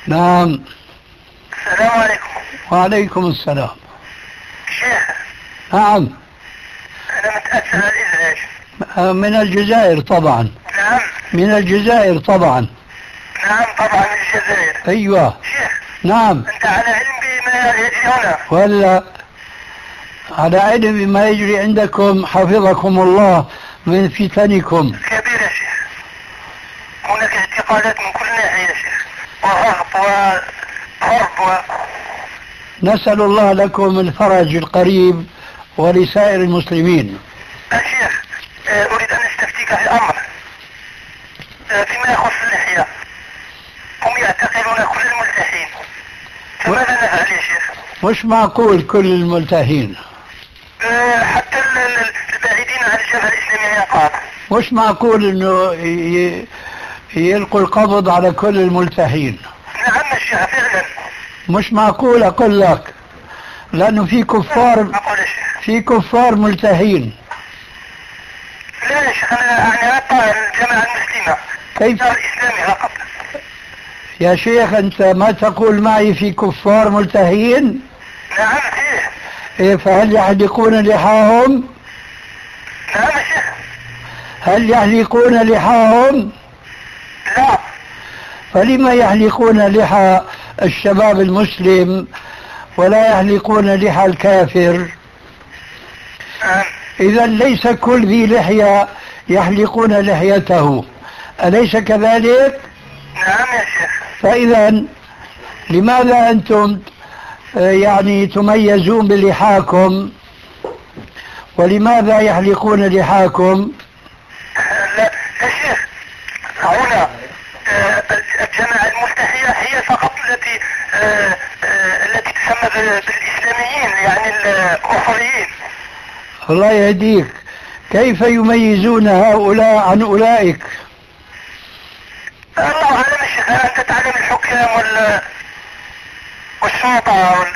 نعم. السلام عليكم. وعليكم السلام. شيخ. نعم. أنا متأسف على الإزعاج. من الجزائر طبعا. نعم. من الجزائر طبعا. نعم طبعا من الجزائر. أيوة. شيخ. نعم. أنت على علم بما يجري هنا؟ ولا على علم بما يجري عندكم حفظكم الله من فتنكم. كبير يا شيخ. هناك اعتقالات من كل ناحية يا شيخ، وضغط وضرب نسأل الله لكم الفرج القريب ولسائر المسلمين. الشيخ أريد أن أستفتيك في أمر فيما يخص اللحية. هم يعتقلون كل الملتحين، فماذا نفعل يا شيخ؟ مش معقول كل الملتحين. حتى البعيدين عن الجبهة الإسلامية يقال. مش معقول انه يلقوا القبض على كل الملتحين. نعم يا شيخ فعلا. مش معقول اقول لك، لانه في كفار ملتحين. لا يا شيخ انا الجماعة المسلمة. كيف الإسلامي فقط يا شيخ؟ انت ما تقول معي في كفار ملتحين؟ نعم فيه. إيه، فهل يحلقون لحاهم؟ نعم يا شيخ. هل يحلقون لحاهم؟ لا. فلما يحلقون لحى الشباب المسلم ولا يحلقون لحى الكافر؟ إذا ليس كل ذي لحية يحلقون لحيته، أليس كذلك؟ نعم يا شيخ. فإذا لماذا أنتم يعني تميزون بلحاكم ولماذا يحلقون لحاكم؟ لا يا شيخ، هنا الجماعة الملتحية هي فقط التي تسمى بالإسلاميين، يعني الأخرين. الله يهديك، كيف يميزون هؤلاء عن أولئك؟ الله أعلم يا شيخ. أنت تعلم الحكام والشرطة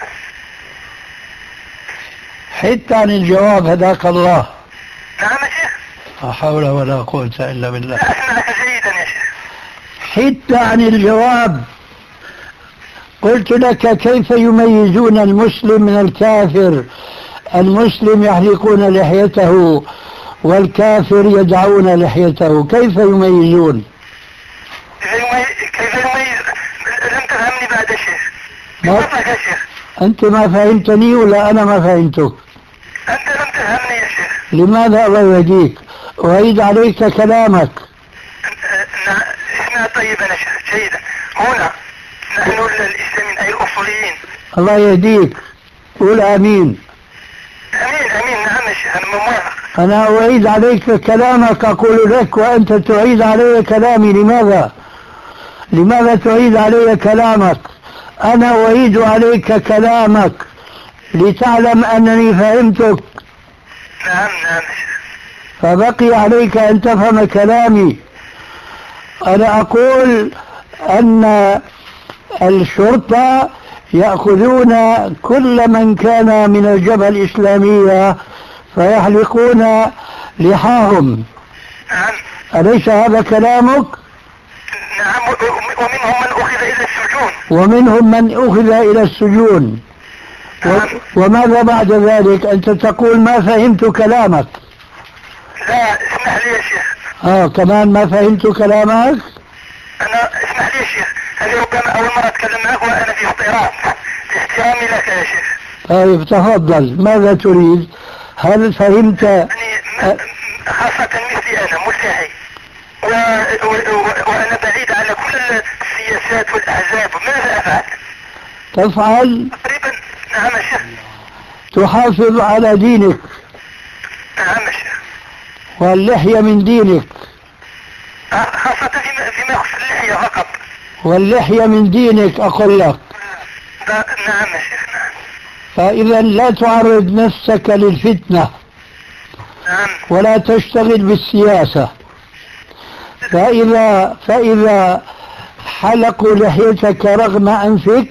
حتى عن الجواب هداك الله. نعم يا شيخ. لا حول ولا قوة إلا بالله. لا أسمعك جيدا يا شيخ. حتى عن الجواب. قلت لك كيف يميزون المسلم من الكافر؟ المسلم يحلقون لحيته والكافر يدعون لحيته، كيف يميزون؟ كيف يميز؟ لم تفهمني بعد يا شيخ. بفضلك يا شيخ. أنت ما فهمتني ولا أنا ما فهمتك؟ أنت لم تفهمني يا شيخ. لماذا؟ الله يهديك، أعيد عليك كلامك. اسمع طيبا يا شيخ جيدا. هنا نحن الإسلاميين أي الأصوليين. الله يهديك، قول آمين. أمين أمين. نعم يا شيخ أنا موافق. أنا أعيد عليك كلامك، أقول لك وأنت تعيد علي كلامي. لماذا تعيد علي كلامك؟ أنا أعيد عليك كلامك لتعلم أنني فهمتك. نعم نعم يا شيخ. فبقي عليك أن تفهم كلامي. أنا أقول أن الشرطة يأخذون كل من كان من الجبهة الإسلامية فيحلقون لحاهم. نعم. أليس هذا كلامك؟ نعم. ومنهم من أخذ إلى السجون. ومنهم من أخذ إلى السجون. نعم. وماذا بعد ذلك؟ أنت تقول ما فهمت كلامك. لا اسمح لي يا شيخ. كمان ما فهمت كلامك. أنا اسمح لي يا شيخ، هذه ربما أول مرة أتكلم معك وأنا في احترام، باحترامي لك يا شيخ. طيب تفضل، ماذا تريد؟ هل فهمت؟ يعني خاصة مثلي أنا ملتحي وأنا بعيد على كل السياسات والأحزاب، ماذا أفعل؟ تفعل؟ تقريبا. نعم يا شيخ. تحافظ على دينك. نعم يا شيخ. واللحية من دينك. خاصة فيما يخص اللحية فقط. واللحية من دينك أقول لك. نعم يا شيخ. نعم. فإذا لا تعرض نفسك للفتنة. نعم. ولا تشتغل بالسياسة. فإذا حلقوا لحيتك رغم أنفك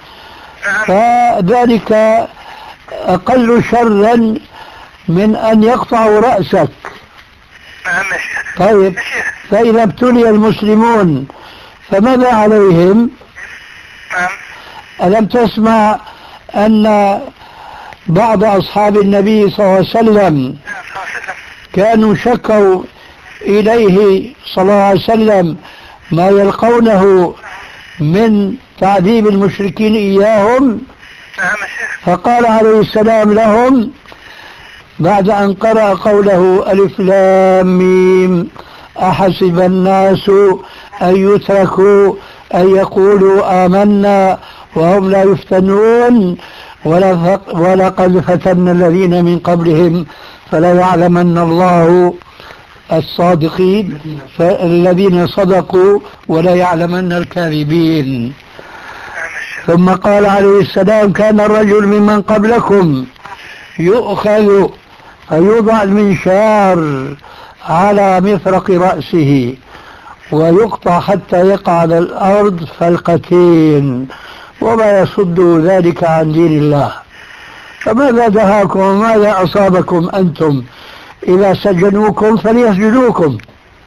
فذلك أقل شرا من أن يقطعوا رأسك. نعم يا شيخ. طيب فإذا ابتلي المسلمون فماذا عليهم؟ ألم تسمع أن بعض أصحاب النبي صلى الله عليه وسلم كانوا شكوا إليه صلى الله عليه وسلم ما يلقونه من تعذيب المشركين إياهم، فقال عليه السلام لهم بعد أن قرأ قوله ألف لام ميم أحسب الناس أن يتركوا أن يقولوا آمنا وهم لا يفتنون ولقد فتنا الذين من قبلهم فلا يعلمن الله الصادقين الذين صدقوا ولا يعلمن الكاذبين. ثم قال عليه السلام كان الرجل ممن قبلكم يؤخذ فيوضع المنشار على مفرق رأسه ويقطع حتى يقع على الأرض فلقتين وما يصد ذلك عن دين الله. فماذا دهاكم وماذا أصابكم أنتم إذا سجنوكم فليسجنوكم؟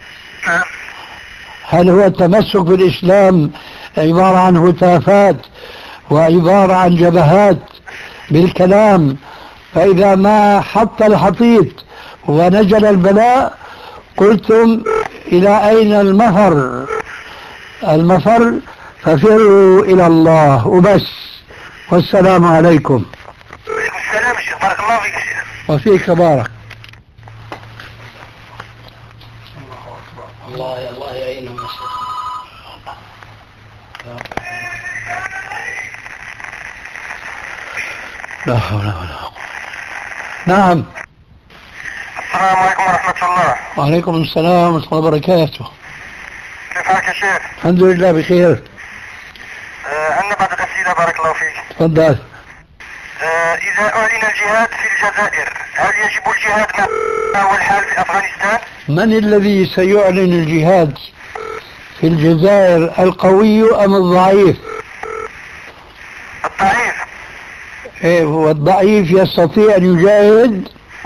هل هو التمسك بالإسلام عبارة عن هتافات وعبارة عن جبهات بالكلام، فإذا ما حط الحطيط ونجل البلاء قلتم إلى أين المفر؟ المفر ففروا إلى الله وبس. والسلام عليكم. وعليكم السلام الشيخ، بارك الله فيك الشيخ. وفيك بارك الله. يا الله يعينهم يا شيخ. لا حول ولا قوة. نعم. السلام عليكم ورحمة الله. وعليكم السلام ورحمة الله وبركاته. كيف حالك يا شيخ؟ الحمد لله بخير. عندنا بعض الأسئلة بارك الله فيك. تفضل. إذا أعلن الجهاد في الجزائر هل يجب الجهاد ما هو الحال في أفغانستان؟ من الذي سيعلن الجهاد في الجزائر، القوي أم الضعيف؟ الضعيف. إيه، هو الضعيف يستطيع أن يجاهد؟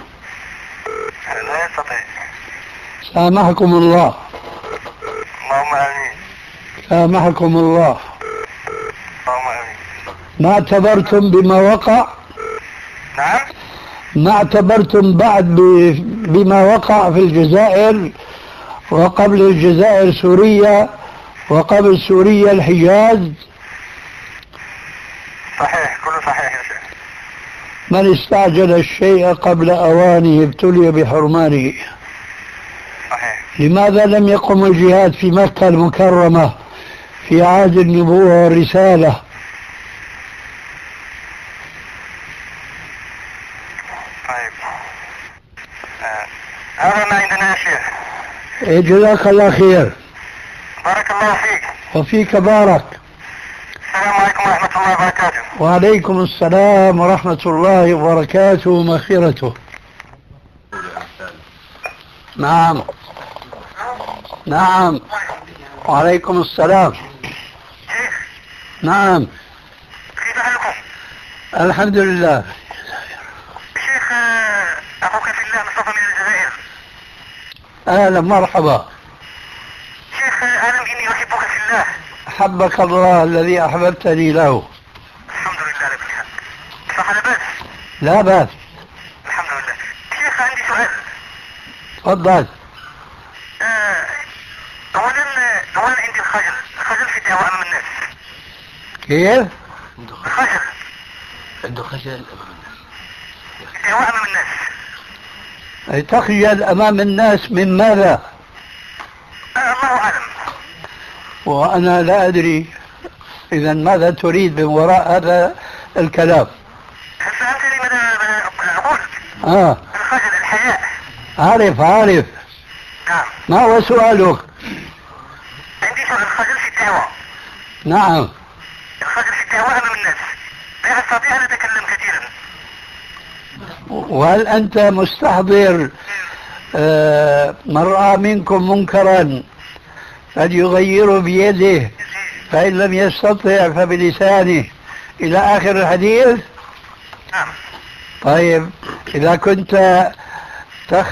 لا يستطيع. سامحكم الله. اللهم آمين. سامحكم الله. اللهم آمين. ما اعتبرتم بما وقع؟ نعم. ما اعتبرتم بعد بما وقع في الجزائر، وقبل الجزائر سوريا، وقبل سوريا الحجاز؟ صحيح، كله صحيح يا شيخ. من استعجل الشيء قبل أوانه ابتلي بحرمانه. صحيح. لماذا لم يقم الجهاد في مكة المكرمة في عهد النبوة والرسالة؟ طيب. هذا ما عندنا يا شيخ. جزاك الله خير. بارك الله فيك. وفيك بارك. السلام عليكم ورحمة الله وبركاته. وعليكم السلام ورحمة الله وبركاته ومغفرته. نعم. نعم. وعليكم السلام. شيخ. نعم. كيف حالكم؟ الحمد لله. شيخ، أخوك في الله مصطفى من الجزائر. أهلا مرحبا. شيخ، أعلم إني أحبك في الله. أحبك الله الذي أحببتني له. الحمد لله رب العالمين. صح لا بأس؟ لا بأس. الحمد لله. شيخ، عندي سؤال. تفضل. أولا عندي الخجل في الدعوة أمام الناس. كيف؟ الخجل. عنده خجل أمام الناس. الدعوة أمام الناس. أي تخجل أمام الناس من ماذا؟ الله أعلم. وأنا لا أدري. إذا ماذا تريد من وراء هذا الكلام؟ هل فهمتني ماذا أقول؟ الخجل، الحياء. عارف. نعم. ما هو سؤالك؟ عندي سؤال. الخجل في الدعوة. نعم. الخجل في الدعوة أمام الناس. لا أستطيع أن أتكلم كثيرا. وهل أنت مستحضر من رأى منكم منكرا فليغيره بيده فإن لم يستطع فبلسانه إلى آخر الحديث؟ نعم. طيب، إذا كنت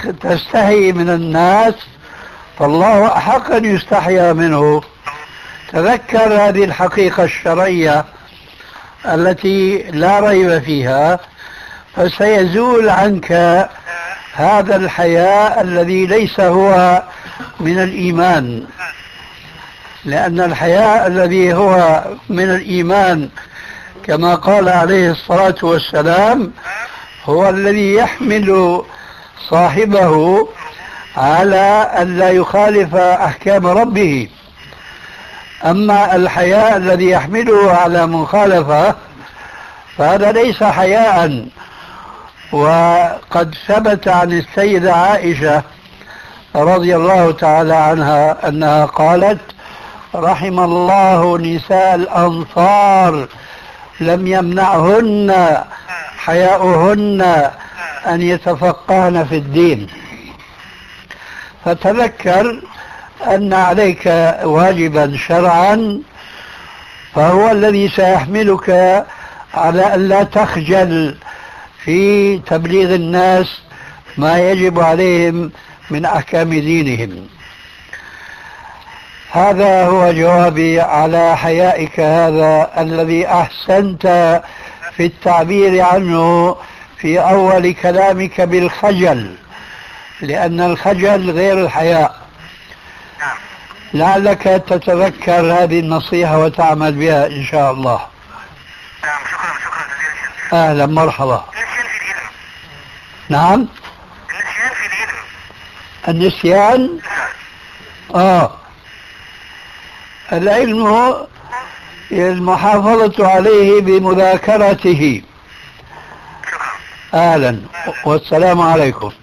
تستحي من الناس فالله أحق أن يستحيا منه. تذكر هذه الحقيقة الشرعية التي لا ريب فيها، فسيزول عنك هذا الحياء الذي ليس هو من الإيمان، لأن الحياء الذي هو من الإيمان كما قال عليه الصلاة والسلام هو الذي يحمل صاحبه على أن لا يخالف أحكام ربه. أما الحياء الذي يحمله على مخالفة فهذا ليس حياء. وقد ثبت عن السيدة عائشة رضي الله تعالى عنها أنها قالت: رحم الله نساء الأنصار لم يمنعهن حياؤهن أن يتفقهن في الدين. فتذكر أن عليك واجبا شرعا فهو الذي سيحملك على أن لا تخجل في تبليغ الناس ما يجب عليهم من أحكام دينهم. هذا هو جوابي على حيائك هذا الذي أحسنت في التعبير عنه في أول كلامك بالخجل، لأن الخجل غير الحياء. لعلك تتذكر هذه النصيحة وتعمل بها إن شاء الله. نعم، شكرا جزيلا. أهلا مرحبا. النسيان في العلم. نعم، النسيان في العلم. النسيان العلم هو المحافظة عليه بمذاكرته. شكرا. أهلا والسلام عليكم.